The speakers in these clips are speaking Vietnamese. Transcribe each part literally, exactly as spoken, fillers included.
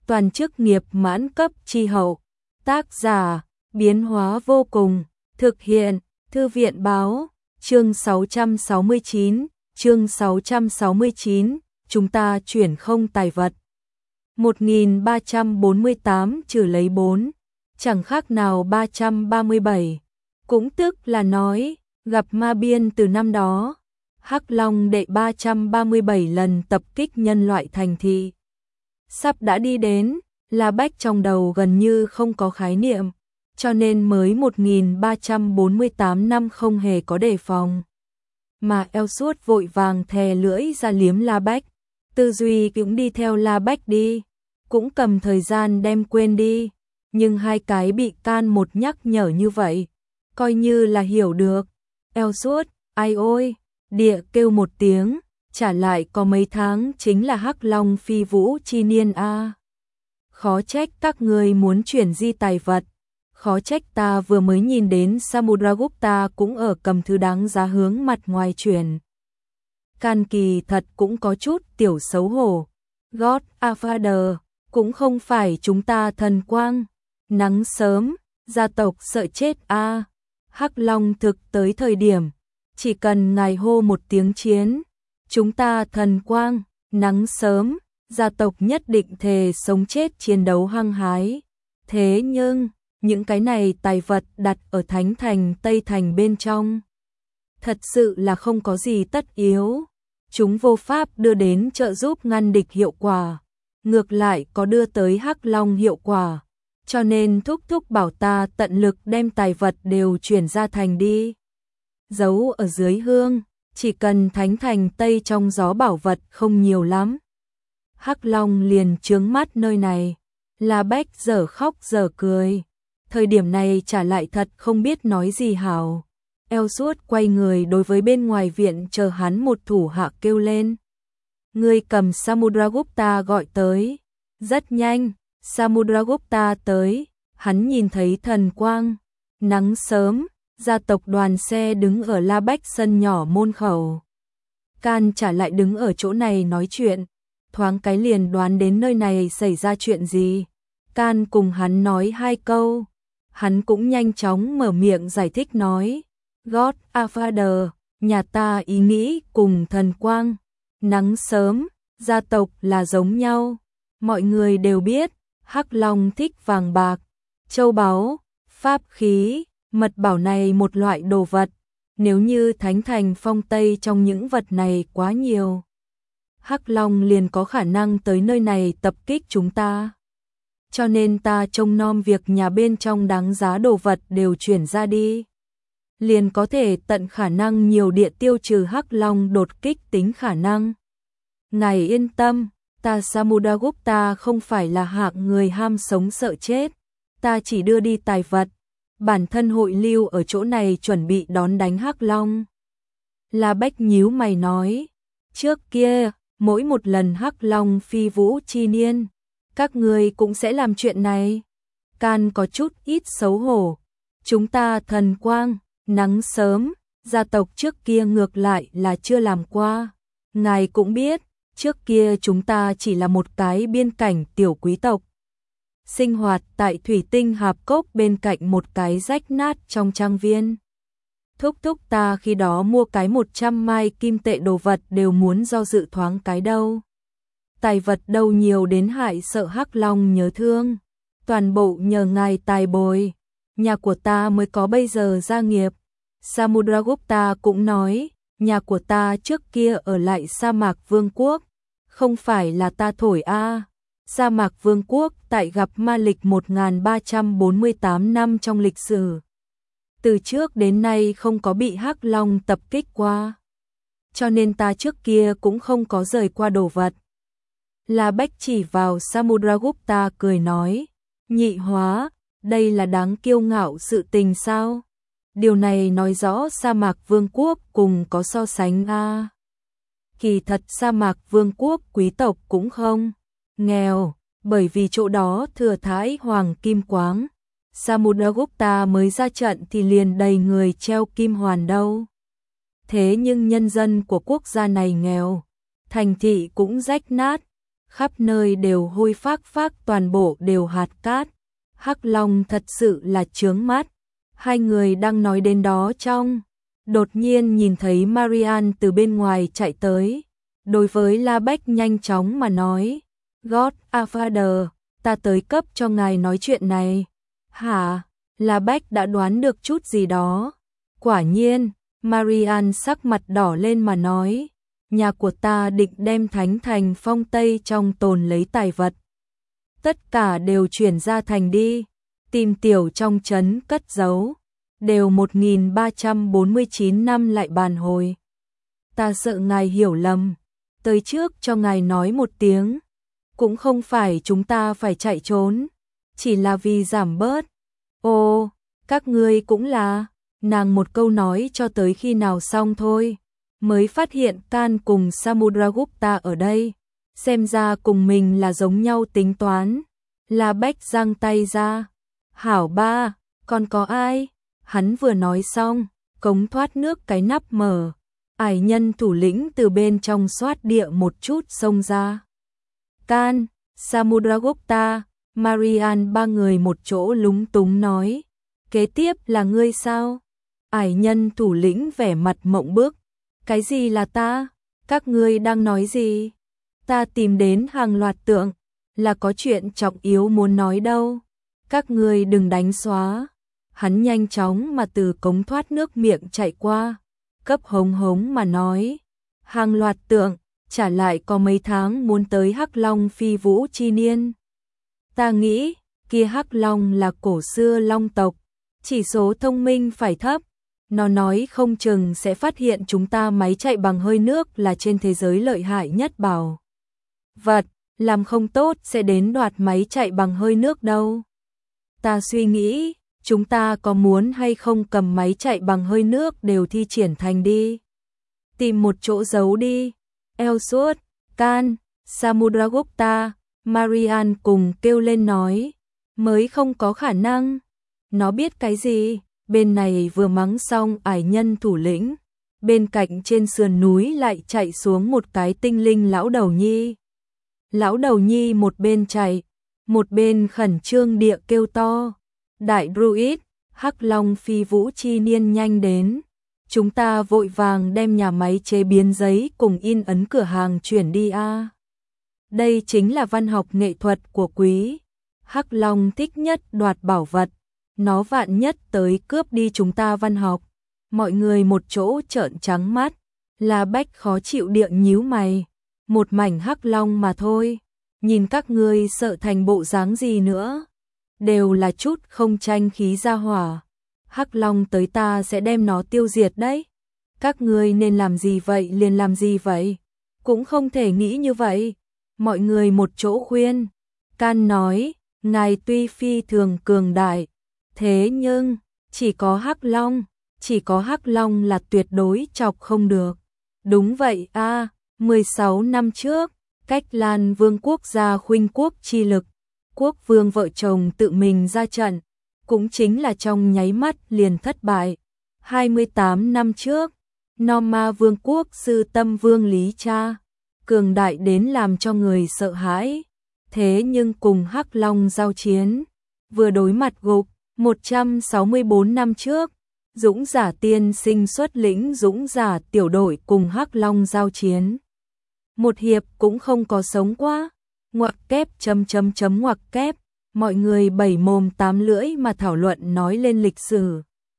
toàn chức nghiệp mãn cấp chi hậu. Tác giả, biến hóa vô cùng, thực hiện, Thư viện báo, chương sáu trăm sáu mươi chín, chương sáu trăm sáu mươi chín, chúng ta chuyển không tài vật. một nghìn ba trăm bốn mươi tám trừ lấy bốn, chẳng khác nào ba trăm ba mươi bảy, cũng tức là nói, gặp ma biên từ năm đó, Hắc Long đệ ba trăm ba mươi bảy lần tập kích nhân loại thành thị. Sắp đã đi đến, La Bách trong đầu gần như không có khái niệm, cho nên mới một nghìn ba trăm bốn mươi tám năm không hề có đề phòng. Mà eo suốt vội vàng thè lưỡi ra liếm La Bách, tư duy cũng đi theo La Bách đi, cũng cầm thời gian đem quên đi, nhưng hai cái bị can một nhắc nhở như vậy, coi như là hiểu được. Eo suốt, ai ôi, địa kêu một tiếng, trả lại có mấy tháng chính là Hắc Long phi vũ chi niên a. Khó trách các người muốn chuyển di tài vật, khó trách ta vừa mới nhìn đến Samudragupta cũng ở cầm thứ đáng giá hướng mặt ngoài chuyển. Can Kỳ thật cũng có chút tiểu xấu hổ. God Father, cũng không phải chúng ta thần quang, nắng sớm, gia tộc sợ chết a. Hắc Long thực tới thời điểm, chỉ cần ngài hô một tiếng chiến, chúng ta thần quang, nắng sớm, gia tộc nhất định thề sống chết chiến đấu hăng hái. Thế nhưng, những cái này tài vật đặt ở Thánh Thành Tây Thành bên trong, thật sự là không có gì tất yếu. Chúng vô pháp đưa đến trợ giúp ngăn địch hiệu quả, ngược lại có đưa tới Hắc Long hiệu quả, cho nên thúc thúc bảo ta tận lực đem tài vật đều chuyển ra thành đi. Giấu ở dưới hương, chỉ cần Thánh Thành Tây trong gió bảo vật không nhiều lắm. Hắc Long liền trướng mắt nơi này, La Bách dở khóc dở cười. Thời điểm này trả lại thật không biết nói gì hảo. Eo suốt quay người đối với bên ngoài viện chờ hắn một thủ hạ kêu lên. Người cầm Samudragupta gọi tới. Rất nhanh, Samudragupta tới, hắn nhìn thấy thần quang. Nắng sớm, gia tộc đoàn xe đứng ở La Bách sân nhỏ môn khẩu. Can trả lại đứng ở chỗ này nói chuyện, thoáng cái liền đoán đến nơi này xảy ra chuyện gì. Can cùng hắn nói hai câu, hắn cũng nhanh chóng mở miệng giải thích nói. God Father, nhà ta ý nghĩ cùng thần quang, nắng sớm, gia tộc là giống nhau. Mọi người đều biết, Hắc Long thích vàng bạc, châu báu, pháp khí, mật bảo này một loại đồ vật. Nếu như Thánh Thành Phong Tây trong những vật này quá nhiều, Hắc Long liền có khả năng tới nơi này tập kích chúng ta. Cho nên ta trông nom việc nhà bên trong đáng giá đồ vật đều chuyển ra đi, liền có thể tận khả năng nhiều địa tiêu trừ Hắc Long đột kích tính khả năng. Ngài yên tâm, ta Samudragupta không phải là hạng người ham sống sợ chết, ta chỉ đưa đi tài vật, bản thân hội lưu ở chỗ này chuẩn bị đón đánh Hắc Long. La Bách nhíu mày nói, trước kia, mỗi một lần Hắc Long phi vũ chi niên, các người cũng sẽ làm chuyện này. Can có chút ít xấu hổ, chúng ta thần quang, nắng sớm, gia tộc trước kia ngược lại là chưa làm qua. Ngài cũng biết, trước kia chúng ta chỉ là một cái biên cảnh tiểu quý tộc, sinh hoạt tại thủy tinh hạp cốc bên cạnh một cái rách nát trong trang viên. Thúc thúc ta khi đó mua cái một trăm mai kim tệ đồ vật đều muốn do dự thoáng cái đâu. Tài vật đâu nhiều đến hại sợ Hắc Long nhớ thương, toàn bộ nhờ ngài tài bồi, nhà của ta mới có bây giờ gia nghiệp. Samudragupta cũng nói, nhà của ta trước kia ở lại sa mạc vương quốc, không phải là ta thổi a. Sa mạc vương quốc tại gặp ma lịch một nghìn ba trăm bốn mươi tám năm trong lịch sử, từ trước đến nay không có bị Hắc Long tập kích qua, cho nên ta trước kia cũng không có rời qua đồ vật. La Bách chỉ vào Samudragupta cười nói, nhị hóa, đây là đáng kiêu ngạo sự tình sao? Điều này nói rõ sa mạc vương quốc cùng có so sánh a. Kỳ thật sa mạc vương quốc quý tộc cũng không nghèo, bởi vì chỗ đó thừa thãi hoàng kim quáng. Samudragupta mới ra trận thì liền đầy người treo kim hoàn đâu. Thế nhưng nhân dân của quốc gia này nghèo, thành thị cũng rách nát, khắp nơi đều hôi phác phác, toàn bộ đều hạt cát. Hắc Long thật sự là chướng mắt. Hai người đang nói đến đó trong, đột nhiên nhìn thấy Marian từ bên ngoài chạy tới. Đối với La Bách nhanh chóng mà nói, God a Father, ta tới cấp cho ngài nói chuyện này. Hả? La Bách đã đoán được chút gì đó. Quả nhiên, Marian sắc mặt đỏ lên mà nói, nhà của ta định đem Thánh Thành Phong Tây trong tồn lấy tài vật. Tất cả đều chuyển ra thành đi, tìm tiểu trong trấn cất giấu, đều một nghìn ba trăm bốn mươi chín năm lại bàn hồi. Ta sợ ngài hiểu lầm, tới trước cho ngài nói một tiếng, cũng không phải chúng ta phải chạy trốn, chỉ là vì giảm bớt. Ồ, các ngươi cũng là, nàng một câu nói cho tới khi nào xong thôi, mới phát hiện Can cùng Samudragupta ở đây, xem ra cùng mình là giống nhau tính toán. La Bách giang tay ra, hảo ba, còn có ai? Hắn vừa nói xong, cống thoát nước cái nắp mở, ải nhân thủ lĩnh từ bên trong xoát địa một chút xông ra. Can, Samudragupta, Marian ba người một chỗ lúng túng nói, kế tiếp là ngươi sao? Ải nhân thủ lĩnh vẻ mặt mộng bức, cái gì là ta? Các ngươi đang nói gì? Ta tìm đến hàng loạt tượng, là có chuyện trọng yếu muốn nói đâu. Các ngươi đừng đánh xóa. Hắn nhanh chóng mà từ cống thoát nước miệng chạy qua, cấp hống hống mà nói, hàng loạt tượng, trả lại có mấy tháng muốn tới Hắc Long phi vũ chi niên. Ta nghĩ, kia Hắc Long là cổ xưa long tộc, chỉ số thông minh phải thấp. Nó nói không chừng sẽ phát hiện chúng ta máy chạy bằng hơi nước là trên thế giới lợi hại nhất bảo vật, làm không tốt sẽ đến đoạt máy chạy bằng hơi nước đâu. Ta suy nghĩ, chúng ta có muốn hay không cầm máy chạy bằng hơi nước đều thi triển thành đi. Tìm một chỗ giấu đi. Elsworth, Can, Samudragupta, Marian cùng kêu lên nói, mới không có khả năng. Nó biết cái gì? Bên này vừa mắng xong ải nhân thủ lĩnh, bên cạnh trên sườn núi lại chạy xuống một cái tinh linh lão đầu nhi. Lão đầu nhi một bên chạy, một bên khẩn trương địa kêu to, đại druid, Hắc Long phi vũ chi niên nhanh đến, chúng ta vội vàng đem nhà máy chế biến giấy cùng in ấn cửa hàng chuyển đi a. Đây chính là văn học nghệ thuật của quý. Hắc Long thích nhất đoạt bảo vật, nó vạn nhất tới cướp đi chúng ta văn học. Mọi người một chỗ trợn trắng mắt, La Bách khó chịu địa nhíu mày, một mảnh Hắc Long mà thôi, nhìn các ngươi sợ thành bộ dáng gì nữa, đều là chút không tranh khí ra hỏa. Hắc Long tới ta sẽ đem nó tiêu diệt đấy. Các ngươi nên làm gì vậy liền làm gì vậy, cũng không thể nghĩ như vậy. Mọi người một chỗ khuyên. Can nói, ngài tuy phi thường cường đại, thế nhưng chỉ có Hắc Long, chỉ có Hắc Long là tuyệt đối chọc không được. Đúng vậy a, à, mười sáu năm trước, Cách Lan Vương quốc gia khuynh quốc chi lực, quốc vương vợ chồng tự mình ra trận, cũng chính là trong nháy mắt liền thất bại. hai mươi tám năm trước, Norma Vương quốc sư tâm vương Lý Cha, cường đại đến làm cho người sợ hãi, thế nhưng cùng Hắc Long giao chiến, vừa đối mặt gục. một trăm sáu mươi tư năm trước, Dũng Giả tiên sinh xuất lĩnh Dũng Giả tiểu đội cùng Hắc Long giao chiến. Một hiệp cũng không có sống qua, ngoặc kép chấm chấm chấm ngoặc kép, mọi người bảy mồm tám lưỡi mà thảo luận nói lên lịch sử.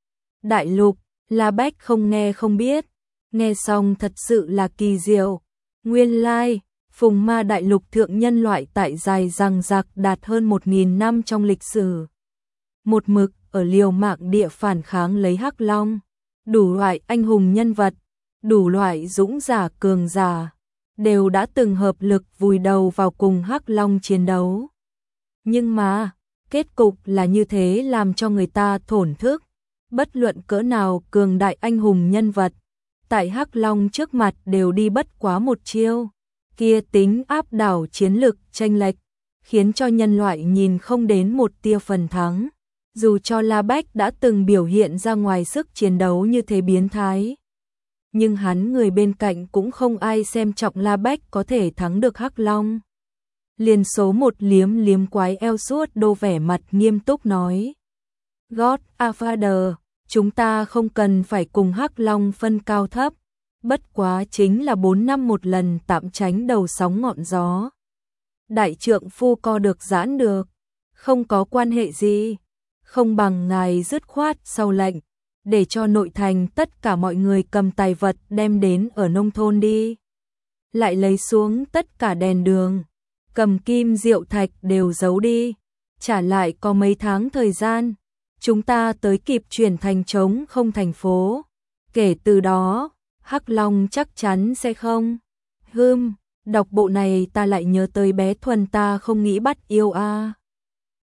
Đại lục, La Bách không nghe không biết, nghe xong thật sự là kỳ diệu. Nguyên lai, Phùng Ma đại lục thượng nhân loại tại dài rằng rạc đạt hơn một nghìn năm trong lịch sử. Một mực ở liều mạng địa phản kháng lấy Hắc Long, đủ loại anh hùng nhân vật, đủ loại dũng giả cường giả, đều đã từng hợp lực vùi đầu vào cùng Hắc Long chiến đấu. Nhưng mà, kết cục là như thế làm cho người ta thổn thức, bất luận cỡ nào cường đại anh hùng nhân vật, tại Hắc Long trước mặt đều đi bất quá một chiêu, kia tính áp đảo chiến lực chênh lệch, khiến cho nhân loại nhìn không đến một tia phần thắng. Dù cho La Bách đã từng biểu hiện ra ngoài sức chiến đấu như thế biến thái, nhưng hắn người bên cạnh cũng không ai xem trọng La Bách có thể thắng được Hắc Long. Liền số một liếm liếm quái eo suốt đô vẻ mặt nghiêm túc nói. God a Father, chúng ta không cần phải cùng Hắc Long phân cao thấp, bất quá chính là bốn năm một lần tạm tránh đầu sóng ngọn gió. Đại trượng phu co được giãn được, không có quan hệ gì, không bằng ngài dứt khoát sau lệnh, để cho nội thành tất cả mọi người cầm tài vật đem đến ở nông thôn đi. Lại lấy xuống tất cả đèn đường, cầm kim diệu thạch đều giấu đi, trả lại có mấy tháng thời gian, chúng ta tới kịp chuyển thành trống không thành phố. Kể từ đó, Hắc Long chắc chắn sẽ không. Hừm, đọc bộ này ta lại nhớ tới bé Thuần ta không nghĩ bắt yêu a. À.